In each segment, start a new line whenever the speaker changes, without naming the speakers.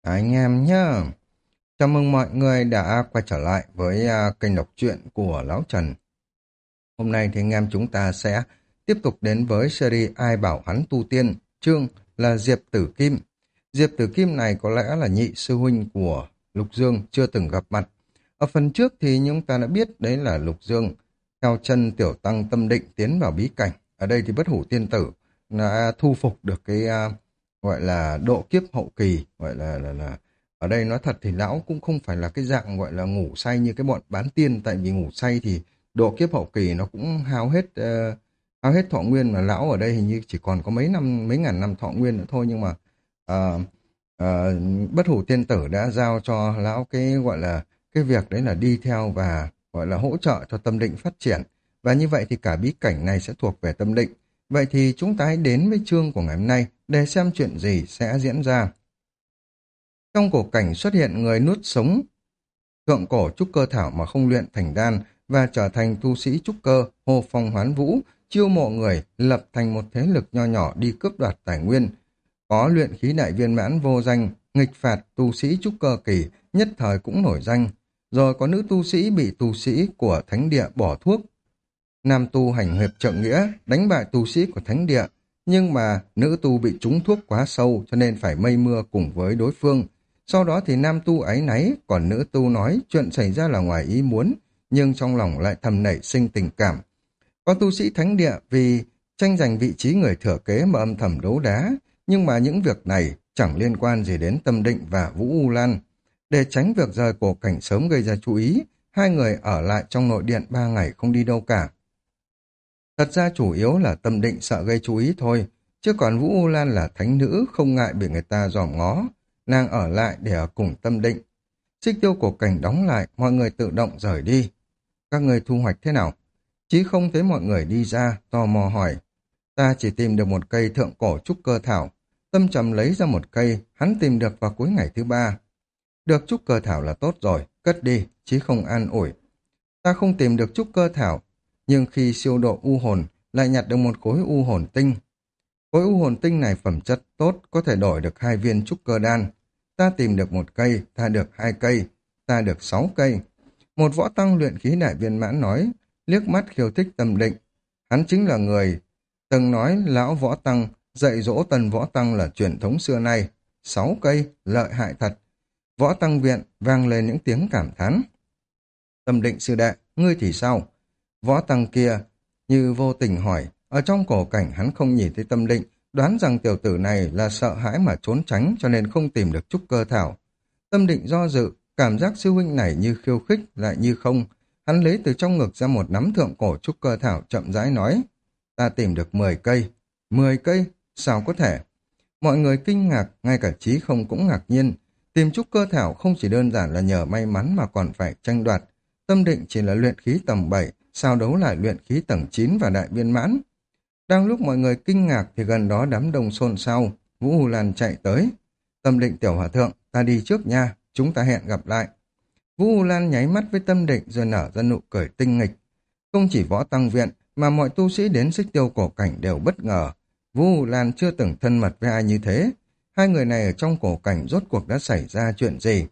Anh em nhá, chào mừng mọi người đã quay trở lại với kênh đọc truyện của Lão Trần. Hôm nay thì anh em chúng ta sẽ tiếp tục đến với series Ai bảo hắn tu tiên, chương là Diệp Tử Kim. Diệp Tử Kim này có lẽ là nhị sư huynh của Lục Dương chưa từng gặp mặt. Ở phần trước thì chúng ta đã biết đấy là Lục Dương theo chân tiểu tăng tâm định tiến vào bí cảnh. Ở đây thì bất hủ tiên tử đã thu phục được cái gọi là độ kiếp hậu kỳ, gọi là ở đây nói thật thì lão cũng không phải là cái dạng gọi là ngủ say như cái bọn bán tiên, tại vì ngủ say thì độ kiếp hậu kỳ nó cũng hao hết thọ nguyên, mà lão ở đây hình như chỉ còn có mấy ngàn năm thọ nguyên nữa thôi, nhưng mà ờ, ờ, bất hủ tiên tử đã giao cho lão cái gọi là cái việc đấy là đi theo và gọi là hỗ trợ cho tâm định phát triển, và như vậy thì cả bí cảnh này sẽ thuộc về tâm định. Vậy thì chúng ta hãy đến với chương của ngày hôm nay để xem chuyện gì sẽ diễn ra. Trong cổ cảnh xuất hiện người nuốt sống thượng cổ trúc cơ thảo mà không luyện thành đan và trở thành tu sĩ trúc cơ, hô phong hoán vũ, chiêu mộ người, lập thành một thế lực nho nhỏ đi cướp đoạt tài nguyên. Có luyện khí đại viên mãn vô danh, nghịch phạt tu sĩ trúc cơ kỳ, nhất thời cũng nổi danh. Rồi có nữ tu sĩ bị tu sĩ của thánh địa bỏ thuốc. Nam tu hành hiệp trượng nghĩa, đánh bại tu sĩ của thánh địa, nhưng mà nữ tu bị trúng thuốc quá sâu cho nên phải mây mưa cùng với đối phương. Sau đó thì nam tu áy náy, còn nữ tu nói chuyện xảy ra là ngoài ý muốn, nhưng trong lòng lại thầm nảy sinh tình cảm. Có tu sĩ thánh địa vì tranh giành vị trí người thừa kế mà âm thầm đấu đá, nhưng mà những việc này chẳng liên quan gì đến Tâm Định và Vũ U Lan. Để tránh việc rời cổ cảnh sớm gây ra chú ý, hai người ở lại trong nội điện 3 ngày không đi đâu cả. Thật ra chủ yếu là Tâm Định sợ gây chú ý thôi, chứ còn Vũ U Lan là thánh nữ không ngại bị người ta dòm ngó. Nàng ở lại để ở cùng Tâm Định. Xích tiêu cổ cảnh đóng lại, mọi người tự động rời đi. Các người thu hoạch thế nào? Chí không thấy mọi người đi ra, tò mò hỏi. Ta chỉ tìm được một cây thượng cổ trúc cơ thảo. Tâm Trầm lấy ra một cây, hắn tìm được vào cuối ngày thứ 3. Được trúc cơ thảo là tốt rồi, cất đi, Chí không an ủi. Ta không tìm được trúc cơ thảo, nhưng khi siêu độ u hồn, lại nhặt được một khối u hồn tinh. Khối u hồn tinh này phẩm chất tốt, có thể đổi được 2 viên trúc cơ đan. Ta tìm được 1 cây, ta được 2 cây, ta được 6 cây. Một võ tăng luyện khí đại viên mãn nói, liếc mắt khiêu thích Tâm Định. Hắn chính là người từng nói lão võ tăng dạy dỗ tân võ tăng là truyền thống xưa nay. 6 cây, lợi hại thật. Võ tăng viện vang lên những tiếng cảm thán. Tâm Định sư đệ, ngươi thì sao? Võ tăng kia như vô tình hỏi, ở trong cổ cảnh hắn không nhìn thấy Tâm Định, đoán rằng tiểu tử này là sợ hãi mà trốn tránh cho nên không tìm được trúc cơ thảo. Tâm Định do dự, cảm giác sư huynh này như khiêu khích lại như không. Hắn lấy từ trong ngực ra một nắm thượng cổ trúc cơ thảo chậm rãi nói, ta tìm được 10 cây. 10 cây? Sao có thể? Mọi người kinh ngạc, ngay cả Chí Không cũng ngạc nhiên. Tìm trúc cơ thảo không chỉ đơn giản là nhờ may mắn mà còn phải tranh đoạt. Tâm Định chỉ là luyện khí tầng 7, sao đấu lại luyện khí tầng 9 và đại viên mãn. Đang lúc mọi người kinh ngạc thì gần đó đám đông xôn xao, Vũ Hù Lan chạy tới. Tâm Định tiểu hòa thượng, ta đi trước nha, chúng ta hẹn gặp lại. Vũ Hù Lan nháy mắt với Tâm Định rồi nở ra nụ cười tinh nghịch. Không chỉ võ tăng viện mà mọi tu sĩ đến xích tiêu cổ cảnh đều bất ngờ. Vũ Hù Lan chưa từng thân mật với ai như thế. Hai người này ở trong cổ cảnh rốt cuộc đã xảy ra chuyện gì?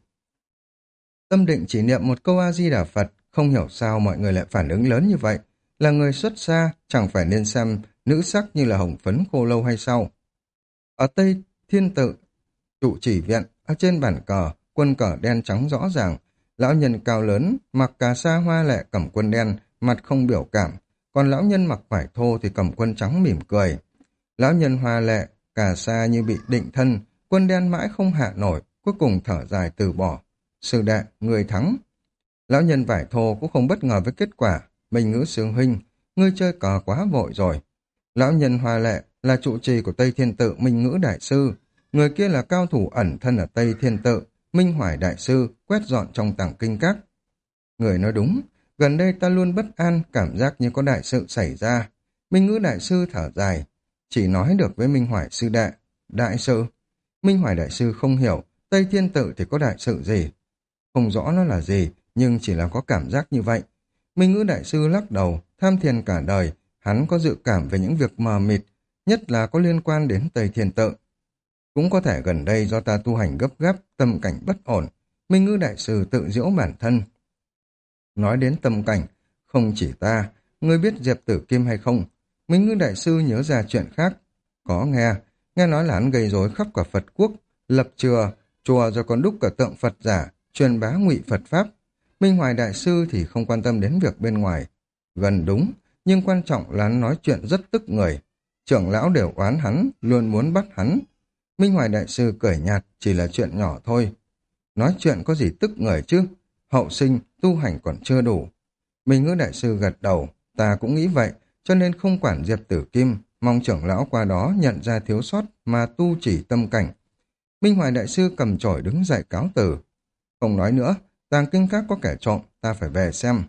Tâm Định chỉ niệm một câu A-di-đà Phật, không hiểu sao mọi người lại phản ứng lớn như vậy. Là người xuất gia, chẳng phải nên xem nữ sắc như là hồng phấn khô lâu hay sao? Ở Tây Thiên Tự, trụ chỉ viện, ở trên bản cờ, quân cờ đen trắng rõ ràng. Lão nhân cao lớn, mặc cà sa hoa lệ cầm quân đen, mặt không biểu cảm. Còn lão nhân mặc vải thô thì cầm quân trắng mỉm cười. Lão nhân hoa lệ, cà sa như bị định thân, quân đen mãi không hạ nổi, cuối cùng thở dài từ bỏ. Sư đệ, người thắng. Lão nhân vải thô cũng không bất ngờ với kết quả. Minh Ngữ sư huynh, ngươi chơi cờ quá vội rồi. Lão nhân hoa lệ là trụ trì của Tây Thiên Tự Minh Ngữ đại sư. Người kia là cao thủ ẩn thân ở Tây Thiên Tự, Minh Hoài đại sư, quét dọn trong tàng kinh các. Người nói đúng, gần đây ta luôn bất an, cảm giác như có đại sự xảy ra. Minh Ngữ đại sư thở dài, chỉ nói được với Minh Hoài sư đệ. Đại sự? Minh Hoài đại sư không hiểu, Tây Thiên Tự thì có đại sự gì? Không rõ nó là gì, nhưng chỉ là có cảm giác như vậy. Minh Ngữ đại sư lắc đầu, tham thiền cả đời, hắn có dự cảm về những việc mờ mịt, nhất là có liên quan đến Tây Thiên Tự. Cũng có thể gần đây do ta tu hành gấp gáp, tâm cảnh bất ổn. Minh Ngữ Đại Sư tự giễu bản thân. Nói đến tâm cảnh, không chỉ ta, ngươi biết Diệp Tử Kim hay không? Minh Ngữ Đại Sư nhớ ra chuyện khác. Có nghe nói là hắn gây rối khắp cả Phật quốc, lập chùa rồi còn đúc cả tượng Phật giả, truyền bá ngụy Phật Pháp. Minh Hoài Đại Sư thì không quan tâm đến việc bên ngoài. Gần đúng, nhưng quan trọng là hắn nói chuyện rất tức người. Trưởng lão đều oán hắn, luôn muốn bắt hắn. Minh Hoài Đại Sư cười nhạt, chỉ là chuyện nhỏ thôi. Nói chuyện có gì tức người chứ? Hậu sinh, tu hành còn chưa đủ. Minh Ngữ Đại Sư gật đầu, ta cũng nghĩ vậy, cho nên không quản Diệp Tử Kim, mong trưởng lão qua đó nhận ra thiếu sót mà tu chỉ tâm cảnh. Minh Hoài Đại Sư cầm chổi đứng dậy cáo từ. Không nói nữa, tàng kinh các có kẻ trộm, ta phải về xem.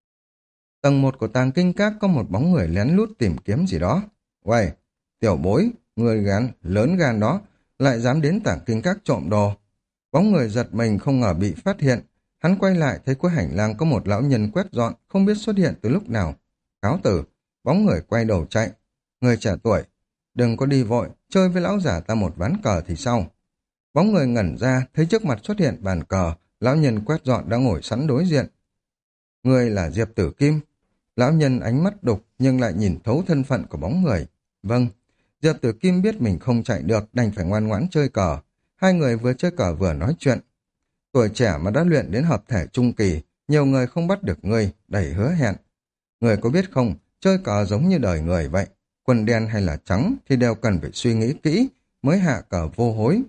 Tầng 1 của tàng kinh các có một bóng người lén lút tìm kiếm gì đó. Uầy, tiểu bối, người lớn gan đó, lại dám đến tàng kinh các trộm đồ. Bóng người giật mình không ngờ bị phát hiện. Hắn quay lại thấy cuối hành lang có một lão nhân quét dọn, không biết xuất hiện từ lúc nào. Cáo tử, bóng người quay đầu chạy. Người trẻ tuổi, đừng có đi vội, chơi với lão giả ta một ván cờ thì sao? Bóng người ngẩn ra, thấy trước mặt xuất hiện bàn cờ, lão nhân quét dọn đã ngồi sẵn đối diện. Người là Diệp Tử Kim. Lão nhân ánh mắt đục nhưng lại nhìn thấu thân phận của bóng người. Vâng, Diệp Tử Kim biết mình không chạy được, đành phải ngoan ngoãn chơi cờ. Hai người vừa chơi cờ vừa nói chuyện. Tuổi trẻ mà đã luyện đến hợp thể trung kỳ, nhiều người không bắt được ngươi, đầy hứa hẹn. Người có biết không, chơi cờ giống như đời người vậy. Quần đen hay là trắng thì đều cần phải suy nghĩ kỹ, mới hạ cờ vô hối.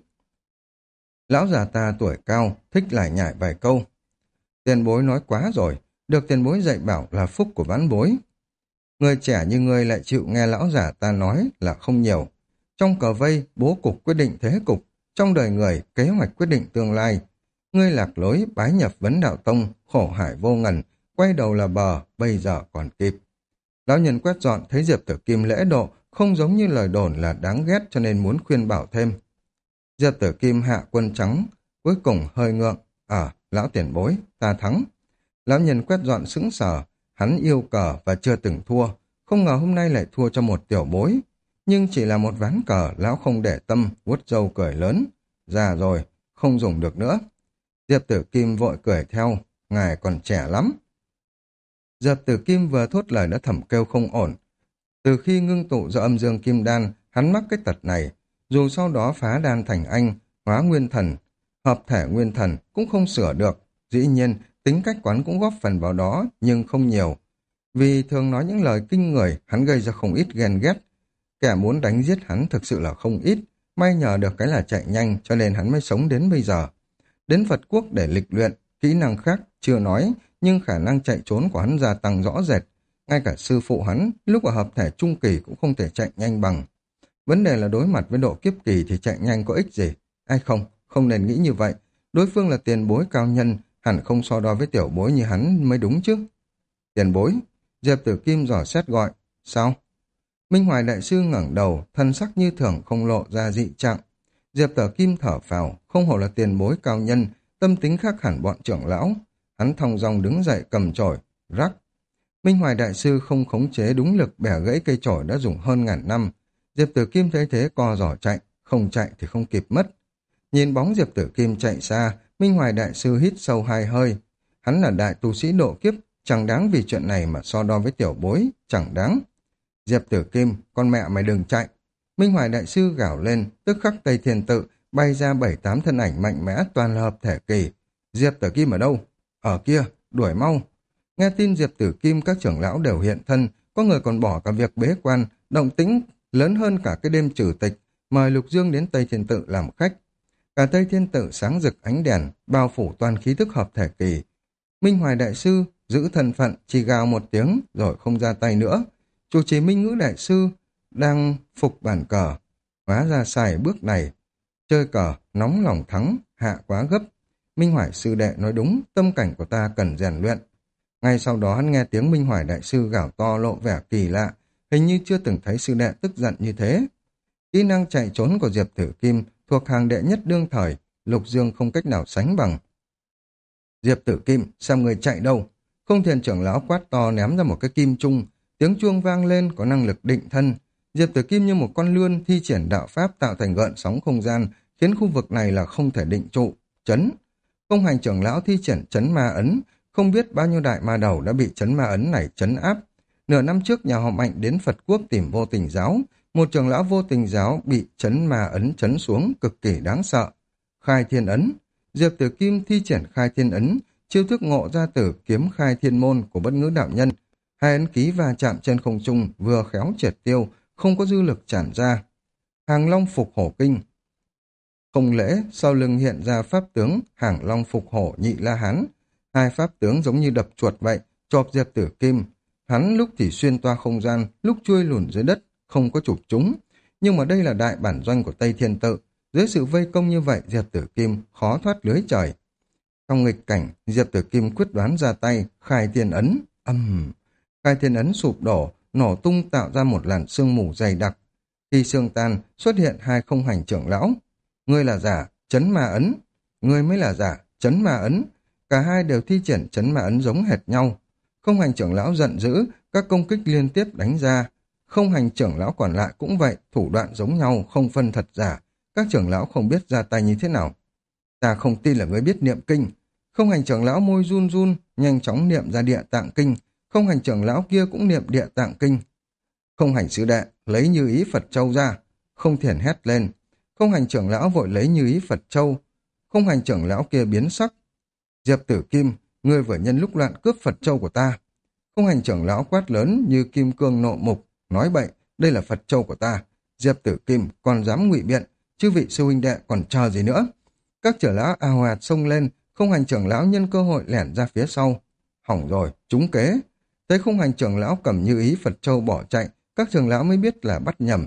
Lão già ta tuổi cao, thích lải nhải vài câu. Tiền bối nói quá rồi, được tiền bối dạy bảo là phúc của vãn bối. Người trẻ như ngươi lại chịu nghe lão già ta nói là không nhiều. Trong cờ vây, bố cục quyết định thế cục. Trong đời người, kế hoạch quyết định tương lai. Ngươi lạc lối, bái nhập vấn đạo tông, khổ hải vô ngần, quay đầu là bờ, bây giờ còn kịp. Lão nhân quét dọn thấy Diệp Tử Kim lễ độ, không giống như lời đồn là đáng ghét cho nên muốn khuyên bảo thêm. Diệp Tử Kim hạ quân trắng, cuối cùng hơi ngượng. Lão tiền bối, ta thắng. Lão nhân quét dọn sững sờ, hắn yêu cờ và chưa từng thua, không ngờ hôm nay lại thua cho một tiểu bối. Nhưng chỉ là một ván cờ, lão không để tâm, vuốt râu cười lớn. Già rồi, không dùng được nữa. Diệp Tử Kim vội cười theo, ngài còn trẻ lắm. Diệp Tử Kim vừa thốt lời đã thầm kêu không ổn. Từ khi ngưng tụ do âm dương kim đan, hắn mắc cái tật này. Dù sau đó phá đan thành anh, hóa nguyên thần, hợp thể nguyên thần cũng không sửa được. Dĩ nhiên, tính cách quán cũng góp phần vào đó, nhưng không nhiều. Vì thường nói những lời kinh người, hắn gây ra không ít ghen ghét. Kẻ muốn đánh giết hắn thực sự là không ít. May nhờ được cái là chạy nhanh cho nên hắn mới sống đến bây giờ. Đến Phật quốc để lịch luyện, kỹ năng khác chưa nói, nhưng khả năng chạy trốn của hắn gia tăng rõ rệt. Ngay cả sư phụ hắn, lúc ở hợp thể trung kỳ cũng không thể chạy nhanh bằng. Vấn đề là đối mặt với độ kiếp kỳ thì chạy nhanh có ích gì? Ai không nên nghĩ như vậy. Đối phương là tiền bối cao nhân, hẳn không so đo với tiểu bối như hắn mới đúng chứ. Tiền bối, Diệp Tử Kim dò xét gọi. Sao? Minh Hoài Đại Sư ngẩng đầu, thân sắc như thường không lộ ra dị trạng. Diệp Tử Kim thở phào, không hổ là tiền bối cao nhân, tâm tính khác hẳn bọn trưởng lão. Hắn thong dong đứng dậy cầm chổi, rắc. Minh Hoài Đại Sư không khống chế đúng lực bẻ gãy cây chổi đã dùng hơn ngàn năm. Diệp Tử Kim thấy thế co giỏ chạy, không chạy thì không kịp mất. Nhìn bóng Diệp Tử Kim chạy xa, Minh Hoài Đại Sư hít sâu hai hơi. Hắn là đại tu sĩ độ kiếp, chẳng đáng vì chuyện này mà so đo với tiểu bối, chẳng đáng. Diệp Tử Kim, con mẹ mày đừng chạy. Minh Hoài Đại Sư gào lên, tức khắc Tây Thiên Tự, bay ra 7-8 thân ảnh mạnh mẽ toàn là hợp thể kỳ. Diệp Tử Kim ở đâu? Ở kia, đuổi mau. Nghe tin Diệp Tử Kim các trưởng lão đều hiện thân, có người còn bỏ cả việc bế quan, động tĩnh lớn hơn cả cái đêm trừ tịch, mời Lục Dương đến Tây Thiên Tự làm khách. Cả Tây Thiên Tự sáng rực ánh đèn, bao phủ toàn khí thức hợp thể kỳ. Minh Hoài Đại Sư giữ thân phận, chỉ gào một tiếng rồi không ra tay nữa. Chủ trì Minh Ngữ Đại Sư đang phục bàn cờ. Hóa ra sai bước này. Chơi cờ, nóng lòng thắng, hạ quá gấp. Minh Hoài Sư đệ nói đúng, tâm cảnh của ta cần rèn luyện. Ngay sau đó hắn nghe tiếng Minh Hoài Đại Sư gào to lộ vẻ kỳ lạ, hình như chưa từng thấy sư đệ tức giận như thế. Kỹ năng chạy trốn của Diệp Tử Kim thuộc hàng đệ nhất đương thời, Lục Dương không cách nào sánh bằng. Diệp Tử Kim, xem người chạy đâu? Không Thiền trưởng lão quát to ném ra một cái kim trung, tiếng chuông vang lên có năng lực định thân. Diệp Tử Kim như một con lươn thi triển đạo pháp tạo thành gợn sóng không gian, khiến khu vực này là không thể định trụ. Chấn. Không hành trưởng lão thi triển chấn ma ấn, không biết bao nhiêu đại ma đầu đã bị chấn ma ấn này chấn áp. Nửa năm trước nhà họ Mạnh đến Phật Quốc tìm Vô Tình giáo, một trưởng lão Vô Tình giáo bị chấn ma ấn chấn xuống cực kỳ đáng sợ. Khai thiên ấn. Diệp Tử Kim thi triển khai thiên ấn, chiêu thức ngộ ra từ kiếm khai thiên môn của Bất Ngữ đạo nhân. Hai ấn ký va chạm trên không trung vừa khéo triệt tiêu, không có dư lực tràn ra. Hàng Long phục hổ kinh. Không lễ, sau lưng hiện ra pháp tướng Hàng Long phục hổ nhị la hán. Hai pháp tướng giống như đập chuột vậy, chộp Diệp Tử Kim. Hắn lúc thì xuyên toa không gian, lúc chui lùn dưới đất, không có chụp chúng. Nhưng mà đây là đại bản doanh của Tây Thiên Tự. Dưới sự vây công như vậy, Diệp Tử Kim khó thoát lưới trời. Trong nghịch cảnh, Diệp Tử Kim quyết đoán ra tay, khai thiên ấn. Khai thiên ấn sụp đổ, nổ tung tạo ra một làn sương mù dày đặc. Khi sương tan, xuất hiện hai không hành trưởng lão. Ngươi là giả, chấn ma ấn. Ngươi mới là giả, chấn ma ấn. Cả hai đều thi triển chấn ma ấn giống hệt nhau. Không hành trưởng lão giận dữ, các công kích liên tiếp đánh ra. Không hành trưởng lão còn lại cũng vậy, thủ đoạn giống nhau, không phân thật giả. Các trưởng lão không biết ra tay như thế nào. Ta không tin là ngươi biết niệm kinh. Không hành trưởng lão môi run run, nhanh chóng niệm ra địa tạng kinh. Không hành trưởng lão kia cũng niệm địa tạng kinh. Không hành sư đệ, lấy như ý Phật Châu ra. Không thiền hét lên. Không hành trưởng lão vội lấy như ý Phật Châu. Không hành trưởng lão kia biến sắc. Diệp Tử Kim, ngươi vừa nhân lúc loạn cướp Phật Châu của ta. Không hành trưởng lão quát lớn như kim cương nộ mục. Nói bậy, đây là Phật Châu của ta. Diệp Tử Kim còn dám ngụy biện. Chư vị sư huynh đệ còn chờ gì nữa? Các trưởng lão ào ạt xông lên. Không hành trưởng lão nhân cơ hội lẻn ra phía sau. Hỏng rồi, trúng kế. Thấy không hành trưởng lão cầm như ý Phật Châu bỏ chạy, các trưởng lão mới biết là bắt nhầm.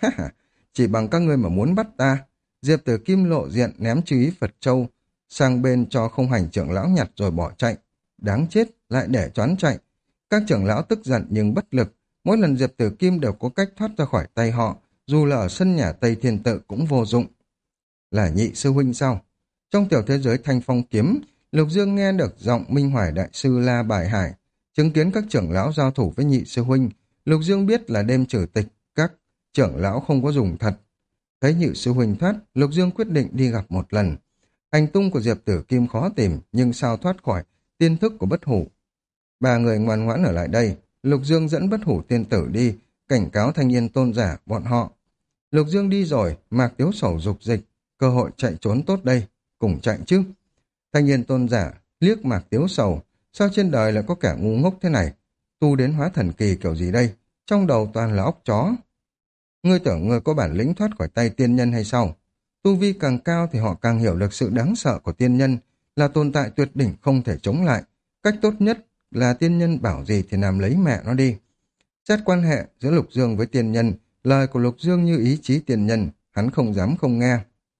Chỉ bằng các ngươi mà muốn bắt ta. Diệp Tử Kim lộ diện ném chư ý Phật Châu sang bên cho không hành trưởng lão nhặt rồi bỏ chạy. Đáng chết, lại để choán chạy. Các trưởng lão tức giận nhưng bất lực. Mỗi lần Diệp Tử Kim đều có cách thoát ra khỏi tay họ, dù là ở sân nhà Tây Thiên Tự cũng vô dụng. Là nhị sư huynh sao? Trong tiểu thế giới Thanh Phong Kiếm, Lục Dương nghe được giọng Minh Hoài Đại Sư La Bài Hải, chứng kiến các trưởng lão giao thủ với nhị sư huynh. Lục Dương biết là đêm trừ tịch, các trưởng lão không có dùng thật. Thấy nhị sư huynh thoát, Lục Dương quyết định đi gặp một lần. Hành tung của Diệp Tử Kim khó tìm, nhưng sao thoát khỏi tiên thức của Bất Hủ. Ba người ngoan ngoãn ở lại đây. Lục Dương dẫn Bất Hủ tiên tử đi, cảnh cáo Thanh Niên tôn giả bọn họ. Lục Dương đi rồi, Mạc Tiếu Sầu dục dịch, cơ hội chạy trốn tốt đây, cùng chạy chứ. Thanh Niên tôn giả liếc Mạc Tiếu Sầu, sao trên đời lại có kẻ ngu ngốc thế này? Tu đến hóa thần kỳ kiểu gì đây? Trong đầu toàn là óc chó. Ngươi tưởng ngươi có bản lĩnh thoát khỏi tay tiên nhân hay sao? Tu vi càng cao thì họ càng hiểu được sự đáng sợ của tiên nhân, là tồn tại tuyệt đỉnh không thể chống lại. Cách tốt nhất là tiên nhân bảo gì thì làm lấy mẹ nó đi. Xét quan hệ giữa Lục Dương với tiên nhân, lời của Lục Dương như ý chí tiên nhân, hắn không dám không nghe.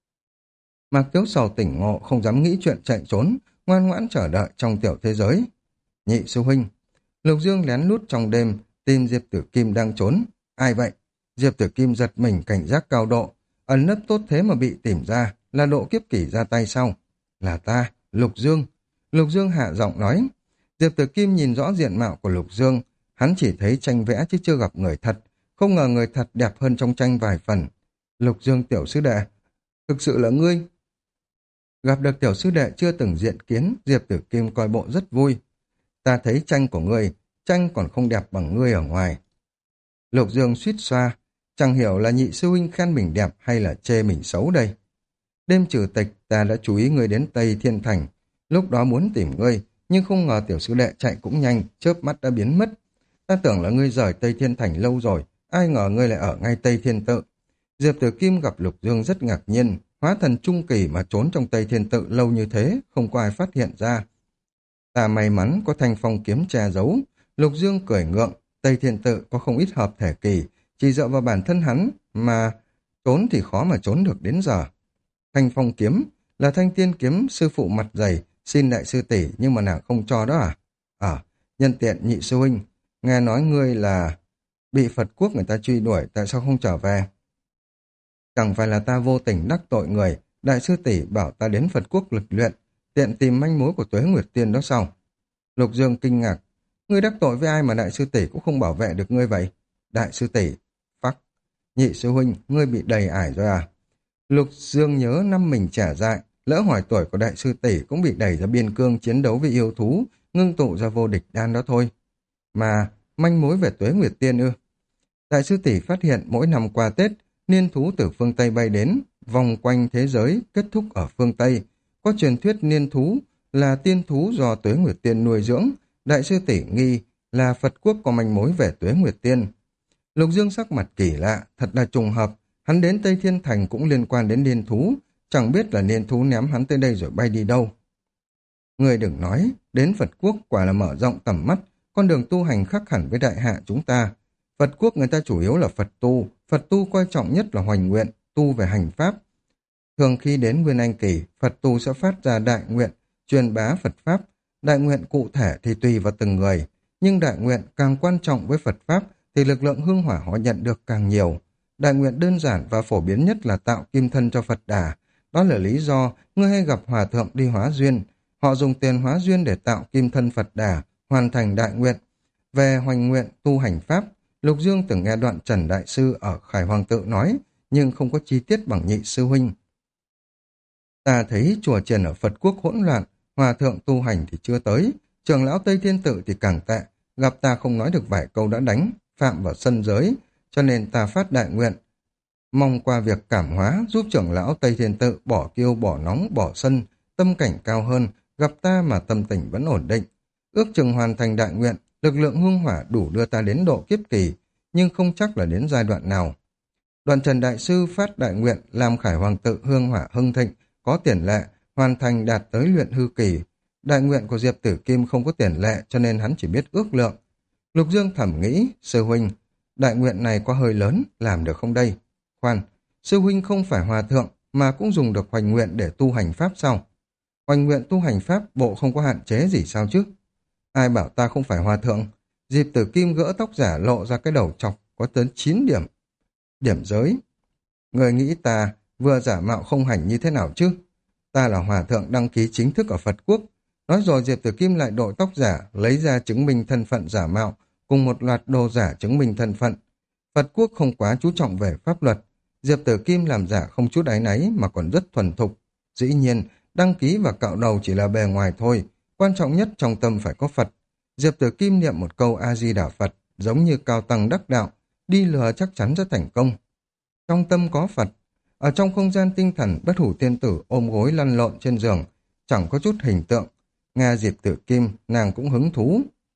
Mạc Tiếu Sầu tỉnh ngộ, không dám nghĩ chuyện chạy trốn, ngoan ngoãn chờ đợi trong tiểu thế giới. Nhị sư huynh. Lục Dương lén lút trong đêm, tìm Diệp Tử Kim đang trốn. Ai vậy? Diệp Tử Kim giật mình cảnh giác cao độ. Ẩn nấp tốt thế mà bị tìm ra, là độ kiếp kỷ ra tay sau. Là ta, Lục Dương. Lục Dương hạ giọng nói. Diệp Tử Kim nhìn rõ diện mạo của Lục Dương. Hắn chỉ thấy tranh vẽ chứ chưa gặp người thật. Không ngờ người thật đẹp hơn trong tranh vài phần. Lục Dương tiểu sư đệ. Thực sự là ngươi. Gặp được tiểu sư đệ chưa từng diện kiến, Diệp Tử Kim coi bộ rất vui. Ta thấy tranh của ngươi, tranh còn không đẹp bằng ngươi ở ngoài. Lục Dương suýt xoa, chẳng hiểu là nhị sư huynh khen mình đẹp hay là chê mình xấu đây. Đêm trừ tịch ta đã chú ý ngươi đến Tây Thiên Thành, lúc đó muốn tìm ngươi, nhưng không ngờ tiểu sư đệ chạy cũng nhanh, chớp mắt đã biến mất. Ta tưởng là ngươi rời Tây Thiên Thành lâu rồi, ai ngờ ngươi lại ở ngay Tây Thiên Tự. Diệp Tử Kim gặp Lục Dương rất ngạc nhiên, hóa thần trung kỳ mà trốn trong Tây Thiên Tự lâu như thế, không có ai phát hiện ra. Ta may mắn có Thanh Phong kiếm che giấu. Lục Dương cười ngượng, Tây Thiên Tự có không ít hợp thể kỳ, chỉ dựa vào bản thân hắn mà trốn thì khó mà trốn được đến giờ. Thanh Phong kiếm là thanh tiên kiếm sư phụ mặt dày, xin đại sư tỷ nhưng mà nàng không cho đó à? Nhân tiện nhị sư huynh, nghe nói ngươi là bị Phật quốc người ta truy đuổi, tại sao không trở về? Chẳng phải là ta vô tình đắc tội người, đại sư tỷ bảo ta đến Phật quốc lực luyện, tiện tìm manh mối của Tuế Nguyệt Tiên đó sao? Lục Dương kinh ngạc, ngươi đắc tội với ai mà đại sư tỷ cũng không bảo vệ được ngươi vậy? Đại sư tỷ, phắc, nhị sư huynh, ngươi bị đầy ải rồi à? Lục Dương nhớ năm mình trả dại, lỡ hỏi tuổi của đại sư tỷ cũng bị đẩy ra biên cương chiến đấu với yêu thú, ngưng tụ ra vô địch đan đó thôi. Mà, manh mối về Tuế Nguyệt Tiên ư? Đại sư tỷ phát hiện mỗi năm qua Tết, niên thú từ phương Tây bay đến, vòng quanh thế giới, kết thúc ở phương Tây. Có truyền thuyết niên thú là tiên thú do Tuế Nguyệt Tiên nuôi dưỡng. Đại sư tỷ nghi là Phật quốc có manh mối về Tuế Nguyệt Tiên. Lục Dương sắc mặt kỳ lạ, thật là trùng hợp. Hắn đến Tây Thiên Thành cũng liên quan đến niên thú, chẳng biết là niên thú ném hắn tới đây rồi bay đi đâu. Người đừng nói, đến Phật quốc quả là mở rộng tầm mắt, con đường tu hành khác hẳn với đại hạ chúng ta. Phật quốc người ta chủ yếu là Phật tu coi trọng nhất là hoành nguyện, tu về hành pháp. Thường khi đến Nguyên Anh Kỳ, Phật tu sẽ phát ra đại nguyện, truyền bá Phật Pháp. Đại nguyện cụ thể thì tùy vào từng người, nhưng đại nguyện càng quan trọng với Phật Pháp thì lực lượng hương hỏa họ nhận được càng nhiều. Đại nguyện đơn giản và phổ biến nhất là tạo kim thân cho Phật Đà. Đó là lý do ngươi hay gặp hòa thượng đi hóa duyên. Họ dùng tiền hóa duyên để tạo kim thân Phật Đà, hoàn thành đại nguyện. Về hoành nguyện tu hành Pháp, Lục Dương từng nghe đoạn Trần Đại Sư ở Khải Hoàng Tự nói, nhưng không có chi tiết bằng nhị sư huynh. Ta thấy chùa chiền ở Phật quốc hỗn loạn, hòa thượng tu hành thì chưa tới, trưởng lão Tây Thiên Tự thì càng tệ, gặp ta không nói được vài câu đã đánh, phạm vào sân giới, cho nên ta phát đại nguyện. Mong qua việc cảm hóa giúp trưởng lão Tây Thiên Tự bỏ kiêu bỏ nóng bỏ sân, tâm cảnh cao hơn, gặp ta mà tâm tình vẫn ổn định. Ước chừng hoàn thành đại nguyện, lực lượng hương hỏa đủ đưa ta đến độ kiếp kỳ, nhưng không chắc là đến giai đoạn nào. Đoạn Trần Đại Sư phát đại nguyện làm Khải Hoàng Tự hương hỏa hưng thịnh, có tiền lệ, hoàn thành đạt tới luyện hư kỳ. Đại nguyện của Diệp Tử Kim không có tiền lệ cho nên hắn chỉ biết ước lượng. Lục Dương thẩm nghĩ, sư huynh, đại nguyện này có hơi lớn, làm được không đây? Khoan, sư huynh không phải hòa thượng mà cũng dùng được hoành nguyện để tu hành pháp sao? Hoành nguyện tu hành pháp bộ không có hạn chế gì sao chứ? Ai bảo ta không phải hòa thượng? Diệp Tử Kim gỡ tóc giả lộ ra cái đầu chọc có tới 9 điểm. Điểm giới. Người nghĩ ta vừa giả mạo không hành như thế nào chứ? Ta là hòa thượng đăng ký chính thức ở Phật quốc. Nói rồi Diệp Tử Kim lại đội tóc giả, lấy ra chứng minh thân phận giả mạo, cùng một loạt đồ giả chứng minh thân phận. Phật quốc không quá chú trọng về pháp luật. Diệp Tử Kim làm giả không chút áy náy mà còn rất thuần thục. Dĩ nhiên, đăng ký và cạo đầu chỉ là bề ngoài thôi. Quan trọng nhất trong tâm phải có Phật. Diệp Tử Kim niệm một câu A-di-đà Phật, giống như cao tăng đắc đạo, đi lừa chắc chắn sẽ thành công. Trong tâm có Phật. Ở trong không gian tinh thần, Bất Hủ Tiên Tử ôm gối lăn lộn trên giường, chẳng có chút hình tượng. Nghe Diệp Tử Kim, nàng cũng hứng thú.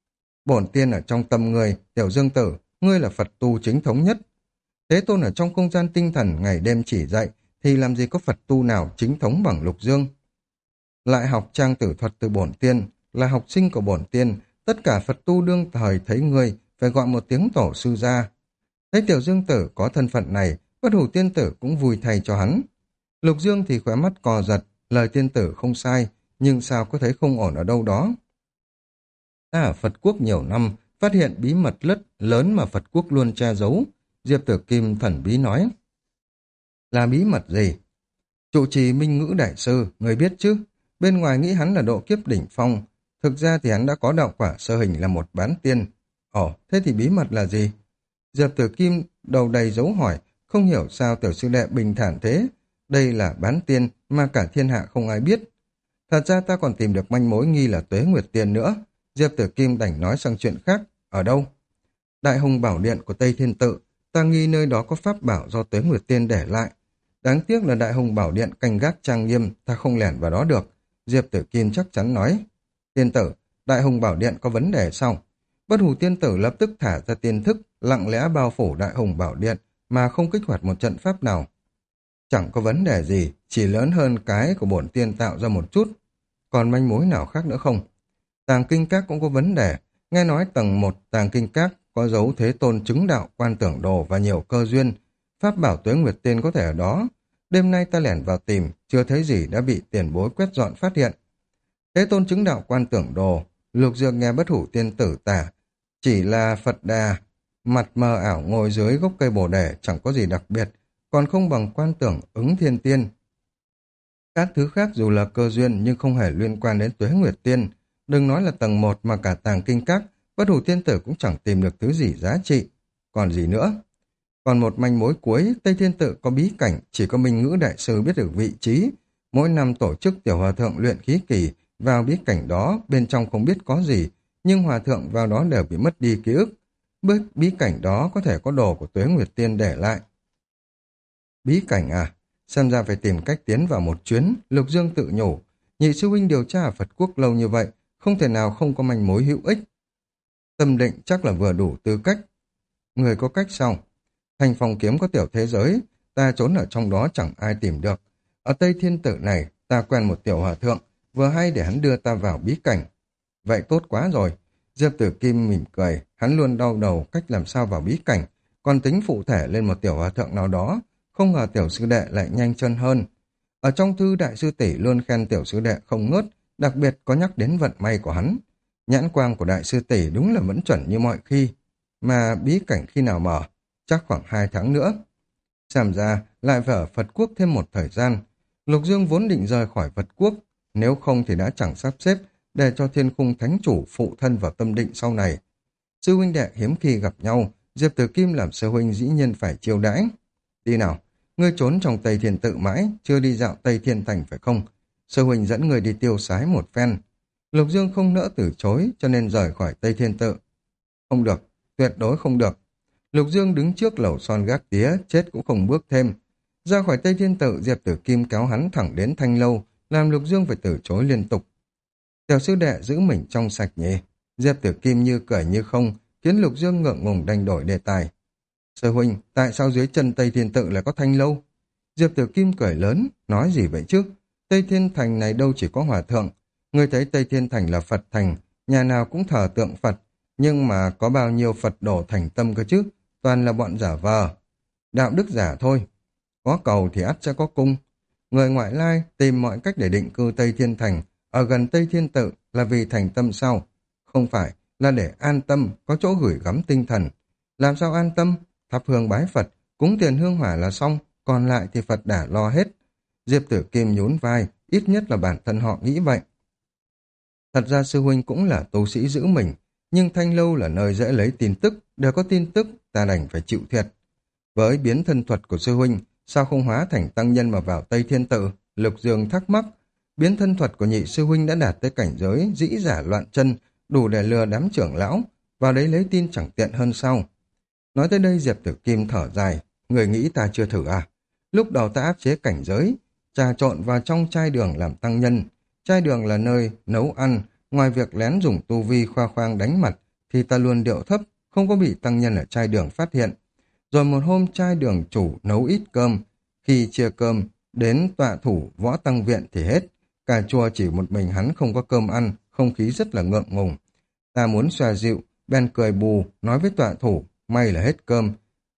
Bổn tiên ở trong tâm người, Tiểu Dương Tử, ngươi là Phật tu chính thống nhất. Thế Tôn ở trong không gian tinh thần ngày đêm chỉ dạy, thì làm gì có Phật tu nào chính thống bằng Lục Dương. Lại học trang tử thuật từ bổn tiên, là học sinh của bổn tiên, tất cả Phật tu đương thời thấy ngươi phải gọi một tiếng tổ sư ra. Thấy Tiểu Dương Tử có thân phận này, Bất Hủ Tiên Tử cũng vui thay cho hắn. Lục Dương thì khóe mắt cò giật, lời tiên tử không sai, nhưng sao có thấy không ổn ở đâu đó. Ta ở Phật quốc nhiều năm, phát hiện bí mật rất lớn mà Phật quốc luôn che giấu. Diệp Tử Kim thần bí nói. Là bí mật gì? Trụ trì Minh Ngữ Đại Sư, người biết chứ? Bên ngoài nghĩ hắn là độ kiếp đỉnh phong, thực ra thì hắn đã có đạo quả sơ hình là một bán tiên. Ồ, thế thì bí mật là gì? Diệp Tử Kim đầu đầy dấu hỏi, không hiểu sao tiểu sư đệ bình thản thế. Đây là bán tiên mà cả thiên hạ không ai biết. Thật ra ta còn tìm được manh mối nghi là Tuế Nguyệt Tiên nữa. Diệp Tử Kim đành nói sang chuyện khác. Ở đâu? Đại Hùng Bảo Điện của Tây Thiên Tự. Ta nghi nơi đó có pháp bảo do Tuế Nguyệt Tiên để lại. Đáng tiếc là Đại Hùng Bảo Điện canh gác trang nghiêm, ta không lẻn vào đó được. Diệp Tử Kim chắc chắn nói. Tiên tử, Đại Hùng Bảo Điện có vấn đề sao? Bất Hủ Tiên Tử lập tức thả ra tiên thức, lặng lẽ bao phủ Đại Hùng Bảo Điện mà không kích hoạt một trận pháp nào. Chẳng có vấn đề gì, chỉ lớn hơn cái của bổn tiên tạo ra một chút. Còn manh mối nào khác nữa không? Tàng Kinh Các cũng có vấn đề. Nghe nói tầng 1 Tàng Kinh Các có dấu Thế Tôn chứng đạo, quan tưởng đồ và nhiều cơ duyên. Pháp bảo Tuế Nguyệt Tiên có thể ở đó. Đêm nay ta lẻn vào tìm, chưa thấy gì đã bị tiền bối quét dọn phát hiện. Thế Tôn chứng đạo, quan tưởng đồ, Lục Dương nghe Bất Hủ Tiên Tử tả, chỉ là Phật Đà, mặt mờ ảo ngồi dưới gốc cây bồ đề, chẳng có gì đặc biệt, còn không bằng quan tưởng Ứng Thiên Tiên. Các thứ khác dù là cơ duyên nhưng không hề liên quan đến Tuế Nguyệt Tiên. Đừng nói là tầng 1 mà cả Tàng Kinh Các, Bất Hủ Tiên Tử cũng chẳng tìm được thứ gì giá trị. Còn gì nữa? Còn một manh mối cuối, Tây Thiên Tự có bí cảnh, chỉ có Minh Ngữ Đại Sư biết được vị trí. Mỗi năm tổ chức tiểu hòa thượng luyện khí kỳ, vào bí cảnh đó, bên trong không biết có gì, nhưng hòa thượng vào đó đều bị mất đi ký ức. Bí cảnh đó có thể có đồ của Tuế Nguyệt Tiên để lại. Bí cảnh à? Xem ra phải tìm cách tiến vào một chuyến, Lục Dương tự nhủ. Nhị sư huynh điều tra ở Phật Quốc lâu như vậy, không thể nào không có manh mối hữu ích. Tâm định chắc là vừa đủ tư cách. Người có cách sao? Thành Phong kiếm có tiểu thế giới, ta trốn ở trong đó chẳng ai tìm được. Ở Tây Thiên Tử này, ta quen một tiểu hòa thượng, vừa hay để hắn đưa ta vào bí cảnh. Vậy tốt quá rồi. Diệp Tử Kim mỉm cười, hắn luôn đau đầu cách làm sao vào bí cảnh, còn tính phụ thể lên một tiểu hòa thượng nào đó, không ngờ tiểu sư đệ lại nhanh chân hơn. Ở trong thư đại sư tỷ luôn khen tiểu sư đệ không ngớt, đặc biệt có nhắc đến vận may của hắn. Nhãn quang của đại sư tỷ đúng là vẫn chuẩn như mọi khi. Mà bí cảnh khi nào mở? Chắc khoảng 2 tháng nữa. Xem ra lại phải ở Phật Quốc thêm một thời gian. Lục Dương vốn định rời khỏi Phật Quốc, nếu không thì đã chẳng sắp xếp để cho Thiên Khung Thánh Chủ phụ thân vào tâm định sau này. Sư huynh đệ hiếm khi gặp nhau, Diệp Tử Kim làm sư huynh dĩ nhiên phải chiêu đãi. Đi nào, ngươi trốn trong Tây Thiên Tự mãi, chưa đi dạo Tây Thiên Thành phải không? Sư huynh dẫn người đi tiêu sái một phen. Lục Dương không nỡ từ chối, cho nên rời khỏi Tây Thiên Tự. Không được, tuyệt đối không được. Lục Dương đứng trước lẩu son gác tía, chết cũng không bước thêm. Ra khỏi Tây Thiên Tự, Diệp Tử Kim kéo hắn thẳng đến Thanh Lâu, làm Lục Dương phải từ chối liên tục. Tiểu sư đệ giữ mình trong sạch nhỉ? Diệp Tử Kim như cười như không, khiến Lục Dương ngượng ngùng đành đổi đề tài. Sư huynh, tại sao dưới chân Tây Thiên Tự lại có Thanh Lâu? Diệp Tử Kim cười lớn, nói gì vậy chứ? Tây Thiên Thành này đâu chỉ có hòa thượng. Ngươi thấy Tây Thiên Thành là Phật thành, nhà nào cũng thờ tượng Phật, nhưng mà có bao nhiêu Phật đổ thành tâm cơ chứ? Toàn là bọn giả vờ. Đạo đức giả thôi. Có cầu thì ắt sẽ có cung. Người ngoại lai tìm mọi cách để định cư Tây Thiên Thành, ở gần Tây Thiên Tự là vì thành tâm sao? Không phải, là để an tâm, có chỗ gửi gắm tinh thần. Làm sao an tâm? Thắp hương bái Phật, cúng tiền hương hỏa là xong, còn lại thì Phật đã lo hết. Diệp Tử Kim nhún vai, ít nhất là bản thân họ nghĩ vậy. Thật ra sư huynh cũng là tu sĩ giữ mình, nhưng Thanh Lâu là nơi dễ lấy tin tức, để có tin tức ta đành phải chịu thiệt. Với biến thân thuật của sư huynh, sao không hóa thành tăng nhân mà vào Tây Thiên Tự? Lục Dương thắc mắc, biến thân thuật của nhị sư huynh đã đạt tới cảnh giới dĩ giả loạn chân, đủ để lừa đám trưởng lão, vào đấy lấy tin chẳng tiện hơn sao? Nói tới đây Diệp Tử Kim thở dài, người nghĩ ta chưa thử à? Lúc đầu ta áp chế cảnh giới, trà trộn vào trong trai đường làm tăng nhân. Trai đường là nơi nấu ăn, ngoài việc lén dùng tu vi khoa khoang đánh mặt, thì ta luôn điệu thấp, không có bị tăng nhân ở trai đường phát hiện. Rồi một hôm trai đường chủ nấu ít cơm, khi chia cơm, đến tọa thủ võ tăng viện thì hết. Cả chùa chỉ một mình hắn không có cơm ăn, không khí rất là ngượng ngùng. Ta muốn xoa dịu, bèn cười bù, nói với tọa thủ, may là hết cơm,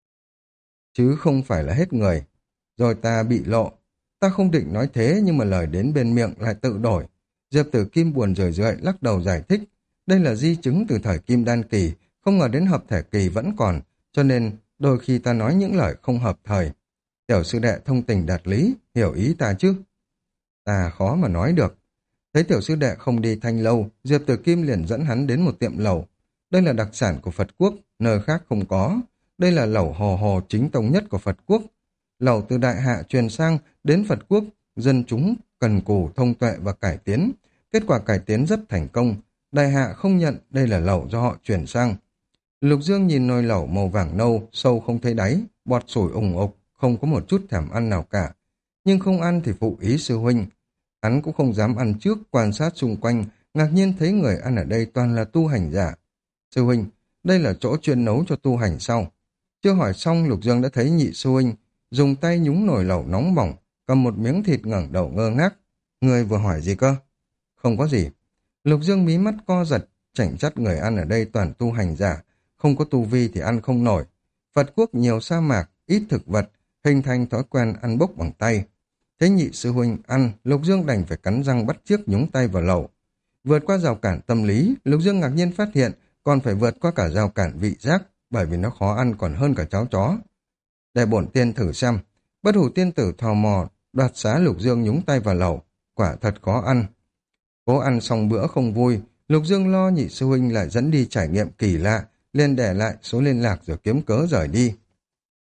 chứ không phải là hết người. Rồi ta bị lộ. Ta không định nói thế nhưng mà lời đến bên miệng lại tự đổi. Diệp Tử Kim buồn rười rượi lắc đầu giải thích. Đây là di chứng từ thời Kim Đan kỳ, không ngờ đến hợp thể kỳ vẫn còn, cho nên đôi khi ta nói những lời không hợp thời. Tiểu sư đệ thông tình đạt lý, hiểu ý ta chứ? Ta khó mà nói được. Thấy tiểu sư đệ không đi Thanh Lâu, Diệp Tử Kim liền dẫn hắn đến một tiệm lẩu. Đây là đặc sản của Phật Quốc, nơi khác không có. Đây là lẩu hồ hồ chính tông nhất của Phật Quốc. Lẩu từ Đại Hạ truyền sang đến Phật Quốc, dân chúng cần cù thông tuệ và cải tiến. Kết quả cải tiến rất thành công. Đại Hạ không nhận đây là lẩu do họ chuyển sang. Lục Dương nhìn nồi lẩu màu vàng nâu, sâu không thấy đáy, bọt sủi ùng ục, không có một chút thèm ăn nào cả. Nhưng không ăn thì phụ ý sư huynh. Hắn cũng không dám ăn trước, quan sát xung quanh, ngạc nhiên thấy người ăn ở đây toàn là tu hành giả. Sư huynh, đây là chỗ chuyên nấu cho tu hành sao? Chưa hỏi xong, Lục Dương đã thấy nhị sư huynh dùng tay nhúng nồi lẩu nóng bỏng, cầm một miếng thịt ngẩng đầu ngơ ngác. Người vừa hỏi gì cơ? Không có gì. Lục Dương mí mắt co giật, chảnh chắt người ăn ở đây toàn tu hành giả, không có tu vi thì ăn không nổi. Phật Quốc nhiều sa mạc, ít thực vật, hình thành thói quen ăn bốc bằng tay. Thấy nhị sư huynh ăn, Lục Dương đành phải cắn răng bắt chước nhúng tay vào lẩu. Vượt qua rào cản tâm lý, Lục Dương ngạc nhiên phát hiện còn phải vượt qua cả rào cản vị giác, bởi vì nó khó ăn còn hơn cả cháo chó. Để bổn tiên thử xem. Bất Hủ tiên tử thò mò đoạt xá Lục Dương nhúng tay vào lẩu, quả thật khó ăn. Cố ăn xong bữa không vui, Lục Dương lo nhị sư huynh lại dẫn đi trải nghiệm kỳ lạ, liền để lại số liên lạc rồi kiếm cớ rời đi.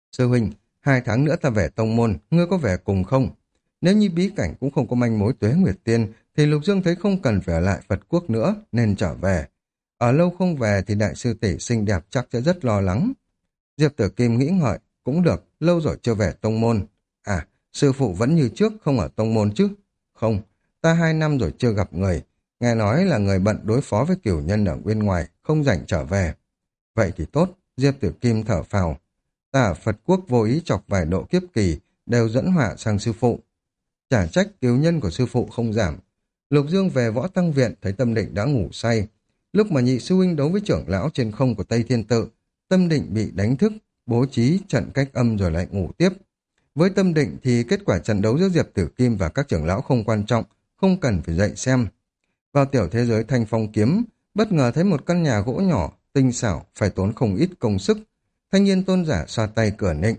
Sư huynh, 2 tháng nữa ta về tông môn, ngươi có về cùng không? Nếu như bí cảnh cũng không có manh mối Tuế Nguyệt Tiên, thì Lục Dương thấy không cần phải ở lại Phật Quốc nữa, nên trở về. Ở lâu không về thì đại sư tỷ xinh đẹp chắc sẽ rất lo lắng. Diệp Tử Kim nghĩ ngợi, cũng được, lâu rồi chưa về tông môn. À, sư phụ vẫn như trước, không ở tông môn chứ? Không, ta 2 năm rồi chưa gặp người. Nghe nói là người bận đối phó với cửu nhân ở bên ngoài, không rảnh trở về. Vậy thì tốt, Diệp Tử Kim thở phào. Ta ở Phật Quốc vô ý chọc vài độ kiếp kỳ, đều dẫn họa sang sư phụ. Chả trách cứu nhân của sư phụ không giảm. Lục Dương về võ tăng viện thấy Tâm Định đã ngủ say. Lúc mà nhị sư huynh đấu với trưởng lão trên không của Tây Thiên Tự, Tâm Định bị đánh thức, bố trí trận cách âm rồi lại ngủ tiếp. Với Tâm Định thì kết quả trận đấu giữa Diệp Tử Kim và các trưởng lão không quan trọng, không cần phải dậy xem. Vào tiểu thế giới Thanh Phong Kiếm, bất ngờ thấy một căn nhà gỗ nhỏ, tinh xảo, phải tốn không ít công sức. Thanh niên tôn giả xoa tay cửa nịnh.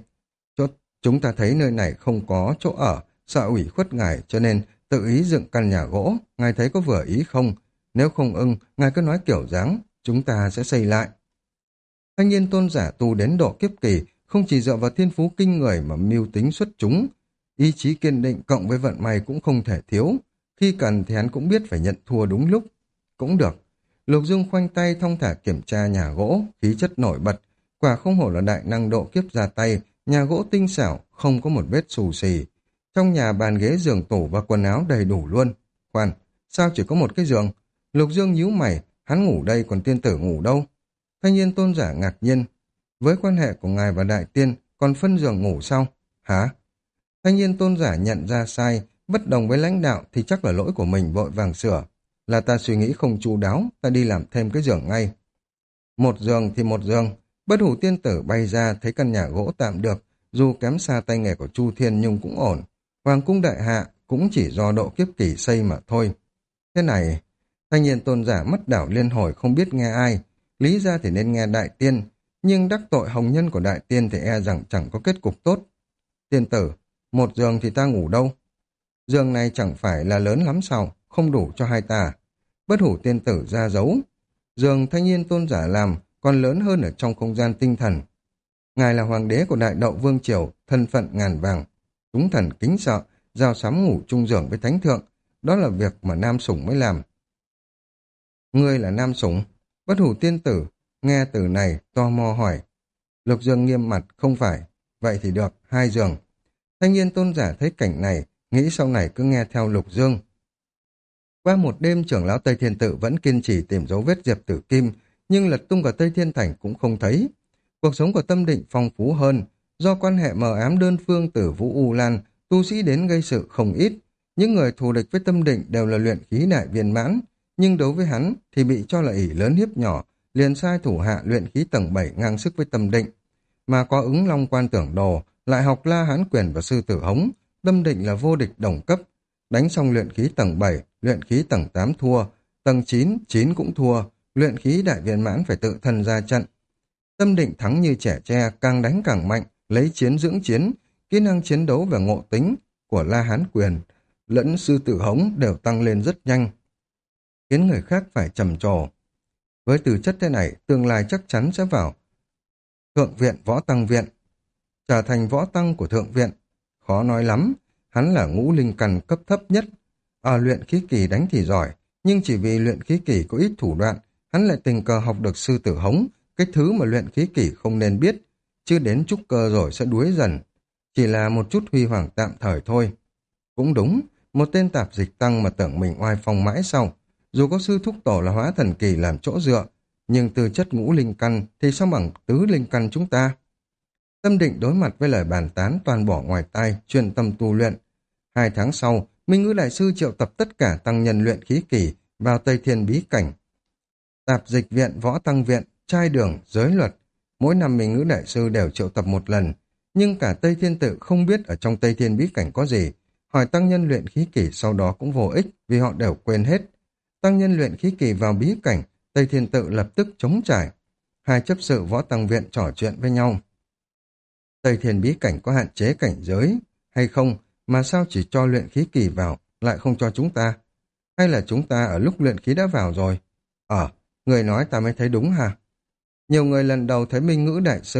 Chúng ta thấy nơi này không có chỗ ở, sợ ủy khuất ngài cho nên tự ý dựng căn nhà gỗ, ngài thấy có vừa ý không? Nếu không ưng, ngài cứ nói kiểu dáng, chúng ta sẽ xây lại. Thanh niên tôn giả tu đến độ kiếp kỳ, không chỉ dựa vào thiên phú kinh người mà mưu tính xuất chúng. Ý chí kiên định cộng với vận may cũng không thể thiếu. Khi cần thì hắn cũng biết phải nhận thua đúng lúc. Cũng được. Lục Dương khoanh tay thong thả kiểm tra nhà gỗ, khí chất nổi bật. Quả không hổ là đại năng độ kiếp ra tay, nhà gỗ tinh xảo, không có một vết xù xì. Trong nhà bàn ghế giường tủ và quần áo đầy đủ luôn. Khoan, sao chỉ có một cái giường? Lục Dương nhíu mày, hắn ngủ đây còn tiên tử ngủ đâu? Thanh niên tôn giả ngạc nhiên. Với quan hệ của ngài và đại tiên, còn phân giường ngủ sao? Hả? Thanh niên tôn giả nhận ra sai, bất đồng với lãnh đạo thì chắc là lỗi của mình vội vàng sửa. Là ta suy nghĩ không chu đáo, ta đi làm thêm cái giường ngay. Một giường thì một giường. Bất hủ tiên tử bay ra thấy căn nhà gỗ tạm được, dù kém xa tay nghề của Chu Thiên nhưng cũng ổn. Hoàng cung đại hạ cũng chỉ do độ kiếp kỳ xây mà thôi. Thế này, thanh niên tôn giả mất đảo liên hồi không biết nghe ai. Lý ra thì nên nghe đại tiên, nhưng đắc tội hồng nhân của đại tiên thì e rằng chẳng có kết cục tốt. Tiên tử, một giường thì ta ngủ đâu? Giường này chẳng phải là lớn lắm sao, không đủ cho hai ta. Bất hủ tiên tử ra dấu. Giường thanh niên tôn giả làm còn lớn hơn ở trong không gian tinh thần. Ngài là hoàng đế của đại đậu vương triều, thân phận ngàn vàng. Chúng thần kính sợ, giao sắm ngủ chung giường với thánh thượng. Đó là việc mà nam sủng mới làm. Ngươi là nam sủng? Bất hủ tiên tử, nghe từ này, tò mò hỏi. Lục Dương nghiêm mặt, không phải. Vậy thì được, 2 giường. Thanh niên tôn giả thấy cảnh này, nghĩ sau này cứ nghe theo Lục Dương. Qua một đêm trưởng lão Tây Thiên Tự vẫn kiên trì tìm dấu vết Diệp Tử Kim, nhưng lật tung cả Tây Thiên Thành cũng không thấy. Cuộc sống của Tâm Định phong phú hơn, do quan hệ mờ ám đơn phương từ Vũ U Lan, tu sĩ đến gây sự không ít. Những người thù địch với Tâm Định đều là luyện khí đại viên mãn, nhưng đối với hắn thì bị cho là ỷ lớn hiếp nhỏ, liền sai thủ hạ luyện khí tầng 7 ngang sức với Tâm Định. Mà có ứng long quan tưởng đồ, lại học La Hán Quyền và Sư Tử Hống, Tâm Định là vô địch đồng cấp. Đánh xong luyện khí tầng 7, luyện khí tầng 8 thua, tầng 9, 9 cũng thua, luyện khí đại viên mãn phải tự thân ra trận. Tâm Định thắng như trẻ tre, càng đánh càng mạnh, lấy chiến dưỡng chiến, kỹ năng chiến đấu và ngộ tính của La Hán Quyền lẫn Sư Tử Hống đều tăng lên rất nhanh, khiến người khác phải trầm trồ. Với tư chất thế này, tương lai chắc chắn sẽ vào Thượng viện Võ Tăng Viện, trở thành võ tăng của Thượng viện. Khó nói lắm, hắn là ngũ linh căn cấp thấp nhất. Ở luyện khí kỳ đánh thì giỏi, nhưng chỉ vì luyện khí kỳ có ít thủ đoạn, hắn lại tình cờ học được Sư Tử Hống, cái thứ mà luyện khí kỳ không nên biết, chứ đến trúc cơ rồi sẽ đuối dần. Chỉ là một chút huy hoàng tạm thời thôi. Cũng đúng, một tên tạp dịch tăng mà tưởng mình oai phong mãi sau. Dù có sư thúc tổ là hóa thần kỳ làm chỗ dựa, nhưng tư chất ngũ linh căn thì sao bằng tứ linh căn chúng ta? Tâm Định đối mặt với lời bàn tán toàn bỏ ngoài tai, chuyên tâm tu luyện. 2 tháng sau, Minh Ngữ Đại Sư triệu tập tất cả tăng nhân luyện khí kỳ vào Tây Thiên Bí Cảnh. Tạp dịch viện, võ tăng viện, trai đường, giới luật. Mỗi năm Minh Ngữ Đại Sư đều triệu tập một lần, nhưng cả Tây Thiên Tự không biết ở trong Tây Thiên Bí Cảnh có gì. Hỏi tăng nhân luyện khí kỳ sau đó cũng vô ích vì họ đều quên hết. Tăng nhân luyện khí kỳ vào bí cảnh, Tây Thiên Tự lập tức chống trải. Hai chấp sự võ tăng viện trò chuyện với nhau. Tây Thiên Bí Cảnh có hạn chế cảnh giới hay không mà sao chỉ cho luyện khí kỳ vào, lại không cho chúng ta? Hay là chúng ta ở lúc luyện khí đã vào rồi? Người nói ta mới thấy đúng hả? Nhiều người lần đầu thấy Minh Ngữ Đại Sư,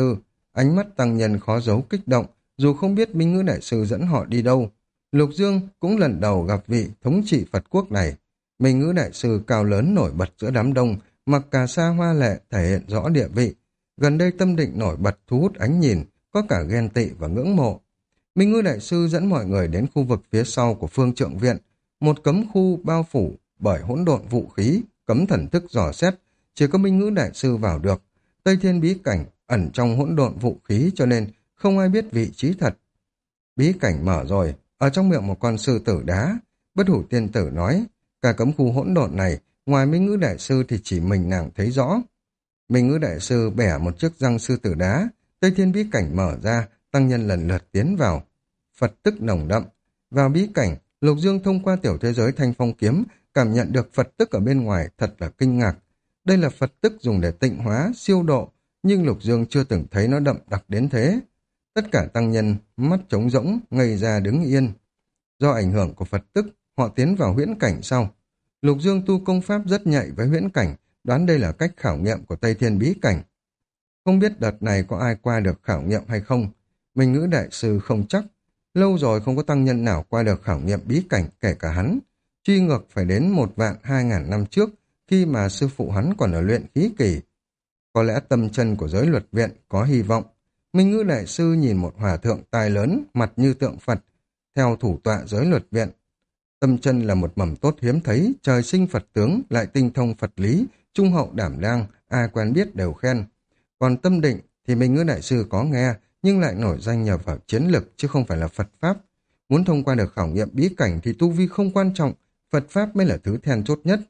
Ánh mắt tăng nhân khó giấu kích động, dù không biết Minh Ngữ Đại Sư dẫn họ đi đâu. Lục Dương cũng lần đầu gặp vị thống trị Phật quốc này. Minh Ngữ Đại Sư cao lớn nổi bật giữa đám đông, mặc cà sa hoa lệ thể hiện rõ địa vị. Gần đây tâm định nổi bật thu hút ánh nhìn, có cả ghen tị và ngưỡng mộ. Minh Ngữ Đại Sư dẫn mọi người đến khu vực phía sau của Phương Trượng Viện, một cấm khu bao phủ bởi hỗn độn vũ khí, cấm thần thức dò xét, chỉ có Minh Ngữ Đại Sư vào được. Tây Thiên bí cảnh ẩn trong hỗn độn vũ khí cho nên không ai biết vị trí thật. Bí cảnh mở rồi, ở trong miệng một con sư tử đá. Bất Hủ Tiên Tử nói, cả cấm khu hỗn độn này, ngoài Minh Ngữ Đại Sư thì chỉ mình nàng thấy rõ. Minh Ngữ Đại Sư bẻ một chiếc răng sư tử đá, Tây Thiên bí cảnh mở ra, tăng nhân lần lượt tiến vào. Phật tức nồng đậm. Vào bí cảnh, Lục Dương thông qua tiểu thế giới Thanh Phong Kiếm, cảm nhận được Phật tức ở bên ngoài thật là kinh ngạc. Đây là Phật tức dùng để tịnh hóa, siêu độ, nhưng Lục Dương chưa từng thấy nó đậm đặc đến thế. Tất cả tăng nhân, mắt trống rỗng, ngây ra đứng yên. Do ảnh hưởng của Phật tức, họ tiến vào huyễn cảnh sau. Lục Dương tu công pháp rất nhạy với huyễn cảnh, đoán đây là cách khảo nghiệm của Tây Thiên bí cảnh. Không biết đợt này có ai qua được khảo nghiệm hay không? Minh Ngữ Đại Sư không chắc. Lâu rồi không có tăng nhân nào qua được khảo nghiệm bí cảnh, kể cả hắn. Truy ngược phải đến 1.200.000 năm trước, khi mà sư phụ hắn còn ở luyện khí kỳ. Có lẽ tâm chân của giới luật viện có hy vọng. Minh Ngữ Đại Sư nhìn một hòa thượng tài lớn, mặt như tượng Phật, theo thủ tọa giới luật viện. Tâm chân là một mầm tốt hiếm thấy, trời sinh Phật tướng, lại tinh thông Phật lý, trung hậu đảm đang, ai quen biết đều khen. Còn tâm định thì Minh Ngữ Đại Sư có nghe, nhưng lại nổi danh nhờ vào chiến lực chứ không phải là Phật Pháp. Muốn thông qua được khảo nghiệm bí cảnh thì tu vi không quan trọng, Phật Pháp mới là thứ then chốt nhất.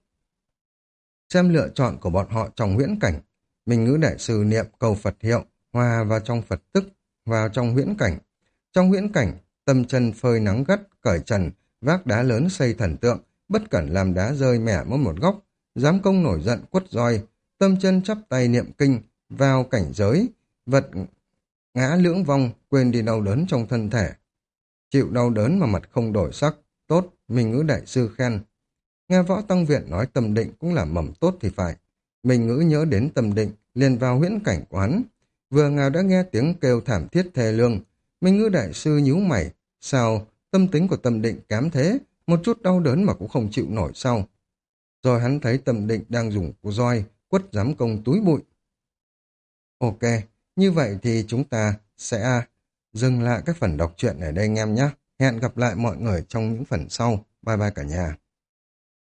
Xem lựa chọn của bọn họ trong huyễn cảnh. Minh Ngữ Đại Sư niệm cầu Phật hiệu, hòa vào trong Phật tức, vào trong huyễn cảnh. Trong huyễn cảnh, tâm chân phơi nắng gắt, cởi trần, vác đá lớn xây thần tượng, bất cẩn làm đá rơi mẻ mất một góc, dám công nổi giận quất roi, tâm chân chắp tay niệm kinh, vào cảnh giới, vật ngã lưỡng vong, quên đi đau đớn trong thân thể. Chịu đau đớn mà mặt không đổi sắc, tốt, Minh Ngữ Đại Sư khen. Nghe Võ Tăng Viện nói tâm định cũng là mầm tốt thì phải. Minh Ngữ nhớ đến tâm định, liền vào huyễn cảnh của hắn. Vừa ngào đã nghe tiếng kêu thảm thiết thê lương. Minh Ngữ Đại Sư nhíu mày, sao tâm tính của tâm định kém thế, một chút đau đớn mà cũng không chịu nổi sao. Rồi hắn thấy tâm định đang dùng roi quất giám công túi bụi. Ok, như vậy thì chúng ta sẽ dừng lại các phần đọc truyện ở đây anh em nhé. Hẹn gặp lại mọi người trong những phần sau. Bye bye cả nhà.